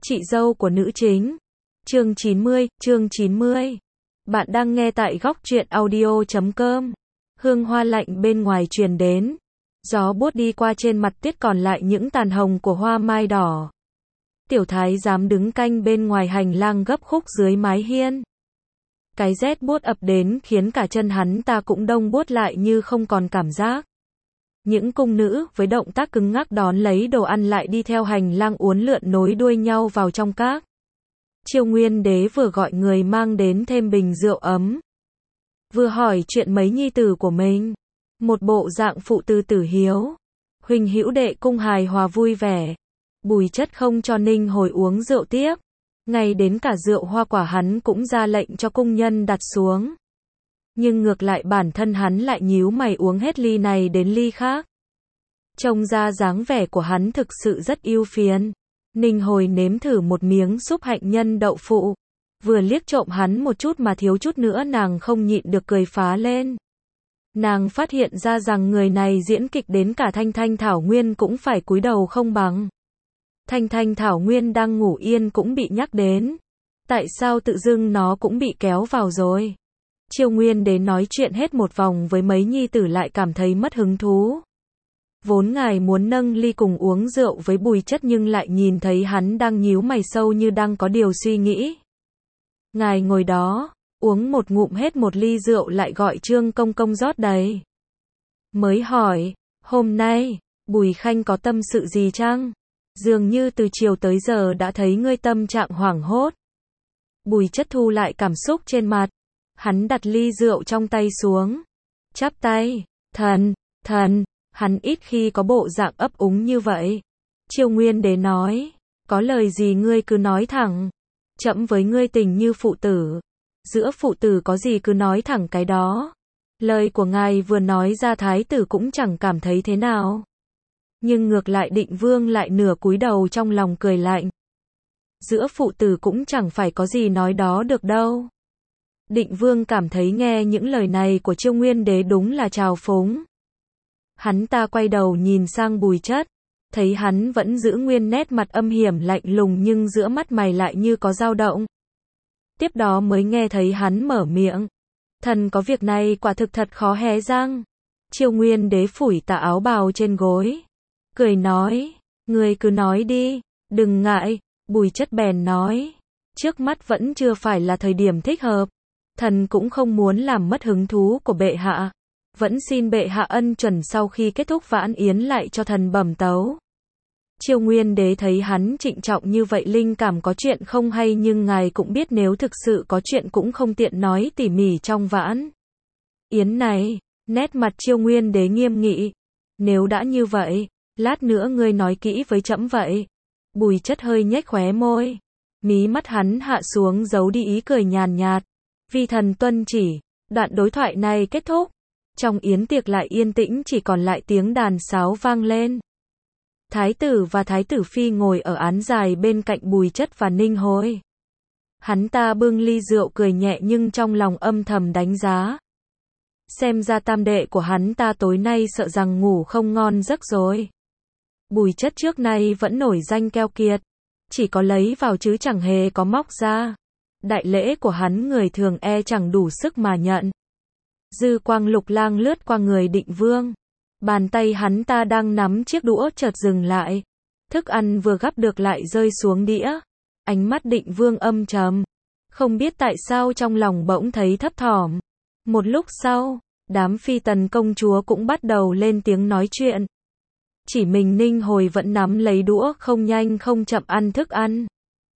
Chị dâu của nữ chính. Chương 90. Bạn đang nghe tại góc truyện audio.com. Hương hoa lạnh bên ngoài truyền đến. Gió buốt đi qua trên mặt tuyết còn lại những tàn hồng của hoa mai đỏ. Tiểu thái giám đứng canh bên ngoài hành lang gấp khúc dưới mái hiên. Cái rét buốt ập đến khiến cả chân hắn ta cũng đông buốt lại như không còn cảm giác. Những cung nữ với động tác cứng ngắc đón lấy đồ ăn lại đi theo hành lang uốn lượn nối đuôi nhau vào trong các. Chiêu Nguyên Đế vừa gọi người mang đến thêm bình rượu ấm, vừa hỏi chuyện mấy nhi tử của mình. Một bộ dạng phụ tư tử hiếu, huynh hữu đệ cung hài hòa vui vẻ. Bùi Chất không cho Ninh Hồi uống rượu tiếp, ngay đến cả rượu hoa quả hắn cũng ra lệnh cho cung nhân đặt xuống. Nhưng ngược lại bản thân hắn lại nhíu mày uống hết ly này đến ly khác. Trông ra dáng vẻ của hắn thực sự rất ưu phiền. Ninh Hồi nếm thử một miếng súp hạnh nhân đậu phụ, vừa liếc trộm hắn một chút mà thiếu chút nữa nàng không nhịn được cười phá lên. Nàng phát hiện ra rằng người này diễn kịch đến cả Thanh Thanh Thảo Nguyên cũng phải cúi đầu không bằng. Thanh Thanh Thảo Nguyên đang ngủ yên cũng bị nhắc đến. Tại sao tự dưng nó cũng bị kéo vào rồi? Chiêu Nguyên Đế nói chuyện hết một vòng với mấy nhi tử lại cảm thấy mất hứng thú. Vốn ngài muốn nâng ly cùng uống rượu với Bùi Chất nhưng lại nhìn thấy hắn đang nhíu mày sâu như đang có điều suy nghĩ. Ngài ngồi đó, uống một ngụm hết một ly rượu lại gọi Trương Công Công rót đầy. Mới hỏi, hôm nay, Bùi Khanh có tâm sự gì chăng? Dường như từ chiều tới giờ đã thấy ngươi tâm trạng hoảng hốt. Bùi Chất thu lại cảm xúc trên mặt. Hắn đặt ly rượu trong tay xuống, chắp tay, thần, hắn ít khi có bộ dạng ấp úng như vậy. Chiêu Nguyên Đế nói, có lời gì ngươi cứ nói thẳng, trẫm với ngươi tình như phụ tử, giữa phụ tử có gì cứ nói thẳng cái đó. Lời của ngài vừa nói ra thái tử cũng chẳng cảm thấy thế nào. Nhưng ngược lại Định Vương lại nửa cúi đầu trong lòng cười lạnh. Giữa phụ tử cũng chẳng phải có gì nói đó được đâu. Định Vương cảm thấy nghe những lời này của Chiêu Nguyên Đế đúng là trào phúng. Hắn ta quay đầu nhìn sang Bùi Chất, thấy hắn vẫn giữ nguyên nét mặt âm hiểm lạnh lùng nhưng giữa mắt mày lại như có dao động. Tiếp đó mới nghe thấy hắn mở miệng, thần có việc này quả thực thật khó hé răng. Chiêu Nguyên Đế phủi tà áo bào trên gối, cười nói, ngươi cứ nói đi, đừng ngại. Bùi Chất bèn nói, trước mắt vẫn chưa phải là thời điểm thích hợp. Thần cũng không muốn làm mất hứng thú của bệ hạ. Vẫn xin bệ hạ ân chuẩn sau khi kết thúc vãn yến lại cho thần bẩm tấu. Chiêu Nguyên Đế thấy hắn trịnh trọng như vậy linh cảm có chuyện không hay nhưng ngài cũng biết nếu thực sự có chuyện cũng không tiện nói tỉ mỉ trong vãn yến này. Nét mặt Chiêu Nguyên Đế nghiêm nghị. Nếu đã như vậy, lát nữa ngươi nói kỹ với trẫm vậy. Bùi Chất hơi nhếch khóe môi. Mí mắt hắn hạ xuống giấu đi ý cười nhàn nhạt. Vi thần tuân chỉ. Đoạn đối thoại này kết thúc. Trong yến tiệc lại yên tĩnh chỉ còn lại tiếng đàn sáo vang lên. Thái tử và Thái tử Phi ngồi ở án dài bên cạnh Bùi Chất và Ninh Hồi. Hắn ta bưng ly rượu cười nhẹ nhưng trong lòng âm thầm đánh giá. Xem ra tam đệ của hắn ta tối nay sợ rằng ngủ không ngon giấc rồi. Bùi Chất trước nay vẫn nổi danh keo kiệt. Chỉ có lấy vào chứ chẳng hề có móc ra. Đại lễ của hắn người thường chẳng đủ sức mà nhận. Dư quang lục lang lướt qua người Định Vương. Bàn tay hắn ta đang nắm chiếc đũa chợt dừng lại. Thức ăn vừa gắp được lại rơi xuống đĩa. Ánh mắt Định Vương âm trầm. Không biết tại sao trong lòng bỗng thấy thấp thỏm. Một lúc sau, đám phi tần công chúa cũng bắt đầu lên tiếng nói chuyện. Chỉ mình Ninh Hồi vẫn nắm lấy đũa không nhanh không chậm ăn thức ăn.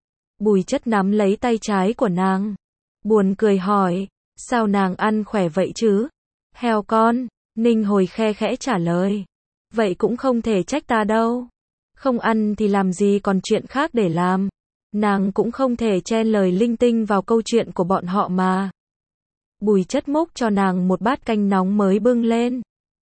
Bùi Chất nắm lấy tay trái của nàng. Buồn cười hỏi, sao nàng ăn khỏe vậy chứ? Heo con, Ninh Hồi khe khẽ trả lời. Vậy cũng không thể trách ta đâu. Không ăn thì làm gì còn chuyện khác để làm. Nàng cũng không thể chen lời linh tinh vào câu chuyện của bọn họ mà. Bùi Chất múc cho nàng một bát canh nóng mới bưng lên.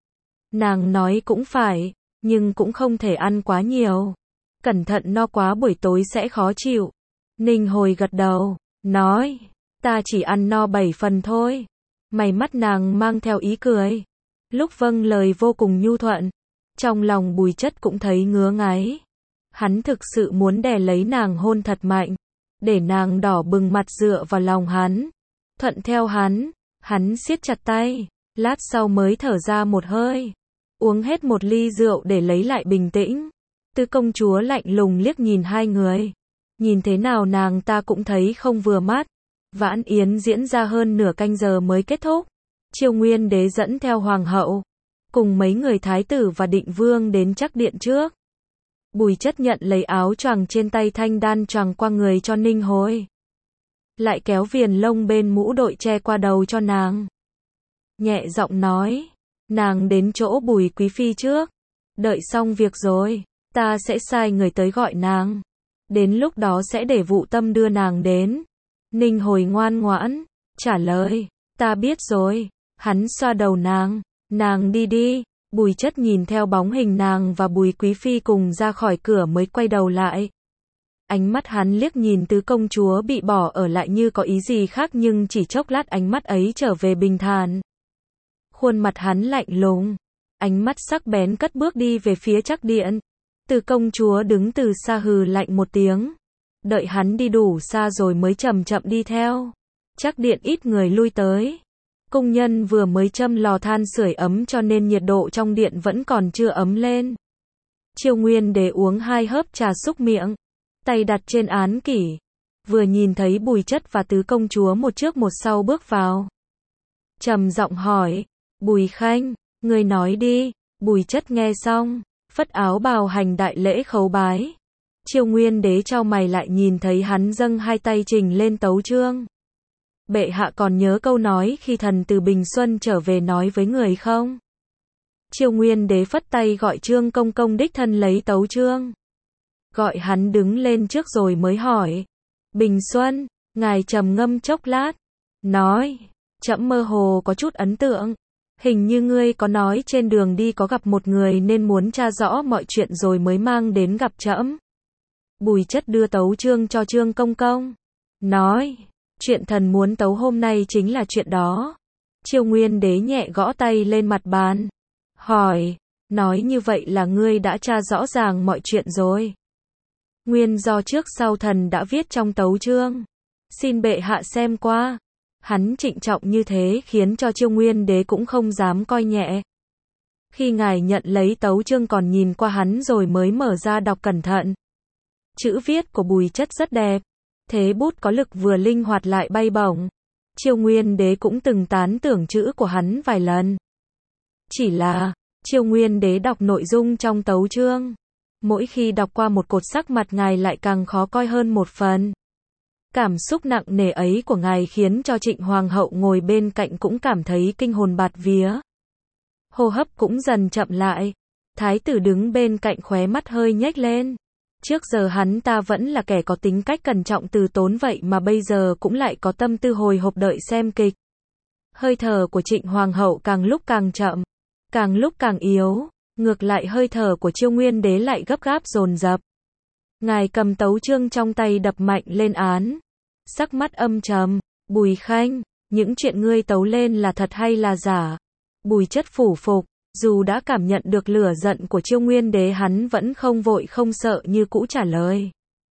Nàng nói cũng phải, nhưng cũng không thể ăn quá nhiều. Cẩn thận no quá buổi tối sẽ khó chịu. Ninh Hồi gật đầu, nói, ta chỉ ăn no 7 phần thôi. Mày mắt nàng mang theo ý cười. Lúc vâng lời vô cùng nhu thuận. Trong lòng Bùi Chất cũng thấy ngứa ngáy. Hắn thực sự muốn đè lấy nàng hôn thật mạnh, để nàng đỏ bừng mặt dựa vào lòng hắn, thuận theo hắn siết chặt tay, lát sau mới thở ra một hơi, uống hết một ly rượu để lấy lại bình tĩnh. Tứ công chúa lạnh lùng liếc nhìn hai người, nhìn thế nào nàng ta cũng thấy không vừa mắt. Vãn yến diễn ra hơn nửa canh giờ mới kết thúc. Triều Nguyên đế dẫn theo hoàng hậu, cùng mấy người thái tử và định vương đến chắc điện trước. Bùi Chất nhận lấy áo choàng trên tay Thanh Đan choàng qua người cho Ninh Hối, lại kéo viền lông bên mũ đội che qua đầu cho nàng. Nhẹ giọng nói, nàng đến chỗ Bùi quý phi trước, đợi xong việc rồi, ta sẽ sai người tới gọi nàng. Đến lúc đó sẽ để Vụ Tâm đưa nàng đến. Ninh Hồi ngoan ngoãn trả lời, ta biết rồi. Hắn xoa đầu nàng đi đi. Bùi Chất nhìn theo bóng hình nàng và Bùi quý phi cùng ra khỏi cửa mới quay đầu lại. Ánh mắt hắn liếc nhìn tứ công chúa bị bỏ ở lại như có ý gì khác, nhưng chỉ chốc lát ánh mắt ấy trở về bình thản. Khuôn mặt hắn lạnh lùng, ánh mắt sắc bén cất bước đi về phía chắc điện. Tứ công chúa đứng từ xa hừ lạnh một tiếng, đợi hắn đi đủ xa rồi mới chậm chậm đi theo. Chắc điện ít người lui tới. Cung nhân vừa mới châm lò than sưởi ấm cho nên nhiệt độ trong điện vẫn còn chưa ấm lên. Triều Nguyên đế uống 2 hớp trà xúc miệng, tay đặt trên án kỷ, vừa nhìn thấy Bùi Chất và tứ công chúa một trước một sau bước vào. Trầm giọng hỏi, Bùi Khanh, người nói đi. Bùi Chất nghe xong, phất áo bào hành đại lễ khấu bái. Triều Nguyên đế chau mày lại nhìn thấy hắn dâng 2 tay trình lên tấu chương. Bệ hạ còn nhớ câu nói khi thần từ Bình Xuân trở về nói với người không? Triều Nguyên đế phất tay gọi Trương công công đích thân lấy tấu chương. Gọi hắn đứng lên trước rồi mới hỏi. Bình Xuân, ngài trầm ngâm chốc lát, nói, trẫm mơ hồ có chút ấn tượng. Hình như ngươi có nói trên đường đi có gặp một người nên muốn tra rõ mọi chuyện rồi mới mang đến gặp trẫm. Bùi Chất đưa tấu chương cho Trương công công, nói, chuyện thần muốn tấu hôm nay chính là chuyện đó. Triều Nguyên đế nhẹ gõ tay lên mặt bàn, hỏi, nói như vậy là ngươi đã tra rõ ràng mọi chuyện rồi. Nguyên do trước sau thần đã viết trong tấu chương, xin bệ hạ xem qua. Hắn trịnh trọng như thế khiến cho Triều Nguyên đế cũng không dám coi nhẹ. Khi ngài nhận lấy tấu chương còn nhìn qua hắn rồi mới mở ra đọc cẩn thận. Chữ viết của Bùi Chất rất đẹp, thế bút có lực vừa linh hoạt lại bay bổng. Triều Nguyên đế cũng từng tán tưởng chữ của hắn vài lần. Chỉ là, Triều Nguyên đế đọc nội dung trong tấu chương, mỗi khi đọc qua một cột sắc mặt ngài lại càng khó coi hơn một phần. Cảm xúc nặng nề ấy của ngài khiến cho Trịnh Hoàng hậu ngồi bên cạnh cũng cảm thấy kinh hồn bạt vía. Hô hấp cũng dần chậm lại. Thái tử đứng bên cạnh khóe mắt hơi nhếch lên. Trước giờ hắn ta vẫn là kẻ có tính cách cẩn trọng từ tốn, vậy mà bây giờ cũng lại có tâm tư hồi hộp đợi xem kịch. Hơi thở của Trịnh Hoàng hậu càng lúc càng chậm, càng lúc càng yếu, ngược lại hơi thở của Triều Nguyên đế lại gấp gáp dồn dập. Ngài cầm tấu chương trong tay đập mạnh lên án, sắc mắt âm trầm, Bùi Khanh, những chuyện ngươi tấu lên là thật hay là giả? Bùi Chất phủ phục, dù đã cảm nhận được lửa giận của Triều Nguyên đế hắn vẫn không vội không sợ như cũ trả lời.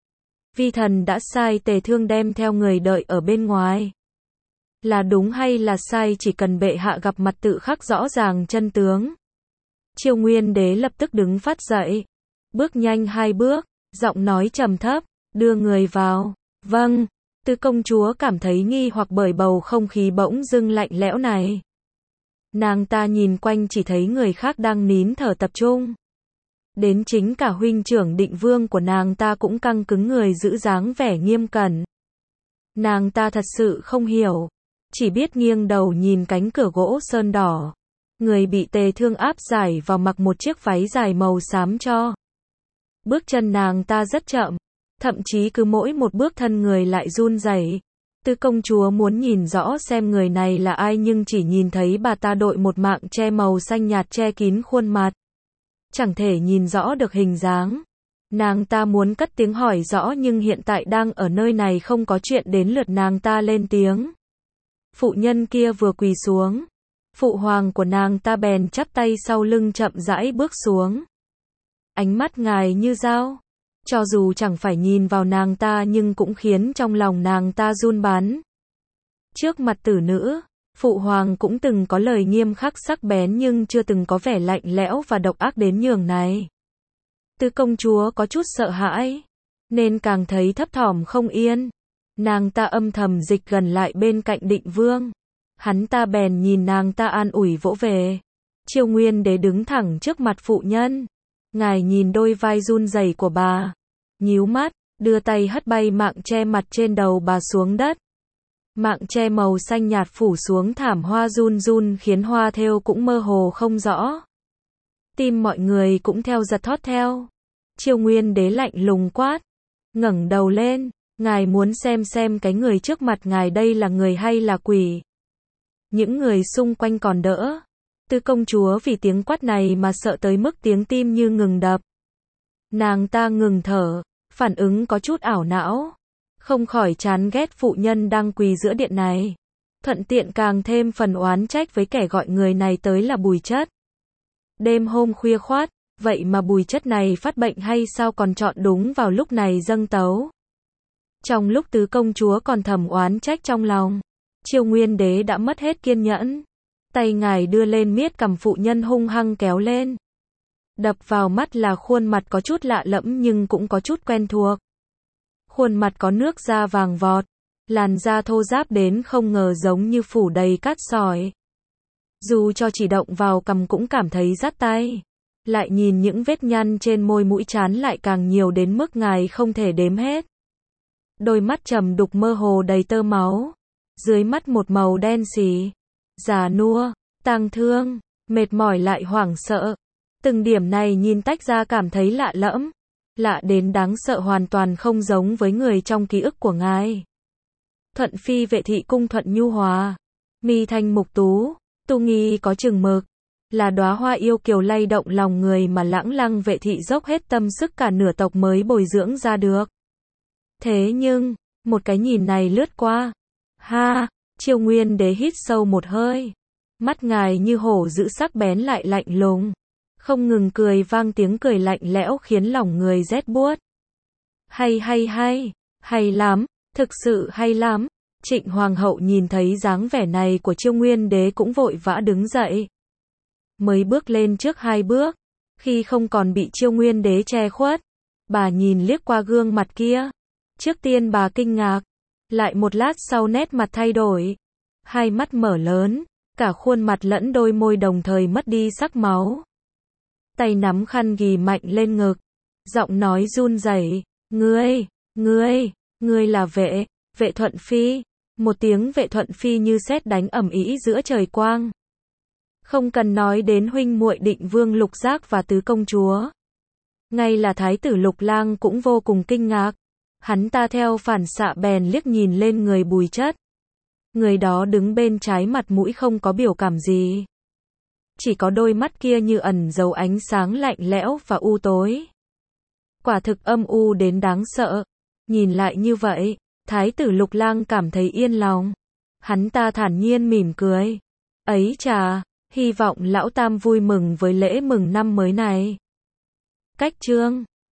Vi thần đã sai Tề Thương đem theo người đợi ở bên ngoài. Là đúng hay là sai chỉ cần bệ hạ gặp mặt tự khắc rõ ràng chân tướng. Triều Nguyên đế lập tức đứng phát dậy, bước nhanh 2 bước, giọng nói trầm thấp, đưa người vào. Vâng. Tứ công chúa cảm thấy nghi hoặc bởi bầu không khí bỗng dưng lạnh lẽo này. Nàng ta nhìn quanh chỉ thấy người khác đang nín thở tập trung. Đến chính cả huynh trưởng Định Vương của nàng ta cũng căng cứng người giữ dáng vẻ nghiêm cẩn. Nàng ta thật sự không hiểu, chỉ biết nghiêng đầu nhìn cánh cửa gỗ sơn đỏ. Người bị Tề Thương áp giải vào mặc một chiếc váy dài màu xám cho. Bước chân nàng ta rất chậm, thậm chí cứ mỗi một bước thân người lại run rẩy. Tứ công chúa muốn nhìn rõ xem người này là ai nhưng chỉ nhìn thấy bà ta đội một mạng che màu xanh nhạt che kín khuôn mặt. Chẳng thể nhìn rõ được hình dáng. Nàng ta muốn cất tiếng hỏi rõ nhưng hiện tại đang ở nơi này không có chuyện đến lượt nàng ta lên tiếng. Phụ nhân kia vừa quỳ xuống. Phụ hoàng của nàng ta bèn chắp tay sau lưng chậm rãi bước xuống. Ánh mắt ngài như dao, Cho dù chẳng phải nhìn vào nàng ta nhưng cũng khiến trong lòng nàng ta run bắn. Trước mặt tử nữ, Phụ Hoàng cũng từng có lời nghiêm khắc sắc bén nhưng chưa từng có vẻ lạnh lẽo và độc ác đến nhường này. Tứ công chúa có chút sợ hãi, nên càng thấy thấp thỏm không yên. Nàng ta âm thầm dịch gần lại bên cạnh Định Vương. Hắn ta bèn nhìn nàng ta an ủi vỗ về. Chiêu Nguyên Đế đứng thẳng trước mặt phụ nhân. Ngài nhìn đôi vai run rẩy của bà, nhíu mắt, đưa tay hất bay mạng che mặt trên đầu bà xuống đất. Mạng che màu xanh nhạt phủ xuống thảm hoa run run khiến hoa thêu cũng mơ hồ không rõ. Tim mọi người cũng theo giật thót theo. Chiêu Nguyên Đế lạnh lùng quát, ngẩng đầu lên, ngài muốn xem cái người trước mặt ngài đây là người hay là quỷ. Những người xung quanh còn đỡ. Tứ công chúa vì tiếng quát này mà sợ tới mức tiếng tim như ngừng đập. Nàng ta ngừng thở, phản ứng có chút ảo não. Không khỏi chán ghét phụ nhân đang quỳ giữa điện này. Thuận tiện càng thêm phần oán trách với kẻ gọi người này tới là Bùi Chất. Đêm hôm khuya khoắt, vậy mà Bùi Chất này phát bệnh hay sao còn chọn đúng vào lúc này dâng tấu. Trong lúc tứ công chúa còn thầm oán trách trong lòng, Chiêu Nguyên Đế đã mất hết kiên nhẫn. Tay ngài đưa lên miết cầm phụ nhân hung hăng kéo lên. Đập vào mắt là khuôn mặt có chút lạ lẫm nhưng cũng có chút quen thuộc. Khuôn mặt có nước da vàng vọt, làn da thô ráp đến không ngờ giống như phủ đầy cát sỏi. Dù cho chỉ động vào cằm cũng cảm thấy rát tay. Lại nhìn những vết nhăn trên môi mũi trán lại càng nhiều đến mức ngài không thể đếm hết. Đôi mắt trầm đục mơ hồ đầy tơ máu. Dưới mắt một màu đen xì. Già nua, tang thương, mệt mỏi lại hoảng sợ. Từng điểm này nhìn tách ra cảm thấy lạ lẫm. Lạ đến đáng sợ hoàn toàn không giống với người trong ký ức của ngài. Thuận Phi Vệ thị cung thuận nhu hòa. Mi thanh mục tú, tu nghi có chừng mực. Là đóa hoa yêu kiều lay động lòng người mà Lãng Lăng Vệ thị dốc hết tâm sức cả nửa tộc mới bồi dưỡng ra được. Thế nhưng, một cái nhìn này lướt qua. Ha, Chiêu Nguyên Đế hít sâu một hơi. Mắt ngài như hổ dữ sắc bén lại lạnh lùng. Không ngừng cười vang tiếng cười lạnh lẽo khiến lòng người rét buốt. Hay lắm, thực sự hay lắm. Trịnh Hoàng hậu nhìn thấy dáng vẻ này của Chiêu Nguyên Đế cũng vội vã đứng dậy. Mới bước lên trước 2 bước, khi không còn bị Chiêu Nguyên Đế che khuất, bà nhìn liếc qua gương mặt kia. Trước tiên bà kinh ngạc, lại một lát sau nét mặt thay đổi. Hai mắt mở lớn, cả khuôn mặt lẫn đôi môi đồng thời mất đi sắc máu. Tay nắm khăn ghì mạnh lên ngực, giọng nói run rẩy, ngươi là Vệ Thuận Phi. Một tiếng Vệ Thuận Phi như sét đánh ầm ĩ giữa trời quang. Không cần nói đến huynh muội Định Vương Lục Giác và tứ công chúa. Ngay là thái tử Lục Lang cũng vô cùng kinh ngạc. Hắn ta theo phản xạ bèn liếc nhìn lên người Bùi Chất. Người đó đứng bên trái mặt mũi không có biểu cảm gì. Chỉ có đôi mắt kia như ẩn giấu ánh sáng lạnh lẽo và u tối. Quả thực âm u đến đáng sợ. Nhìn lại như vậy, thái tử Lục Lang cảm thấy yên lòng. Hắn ta thản nhiên mỉm cười. Ấy chà, hy vọng lão tam vui mừng với lễ mừng năm mới này. Cách chương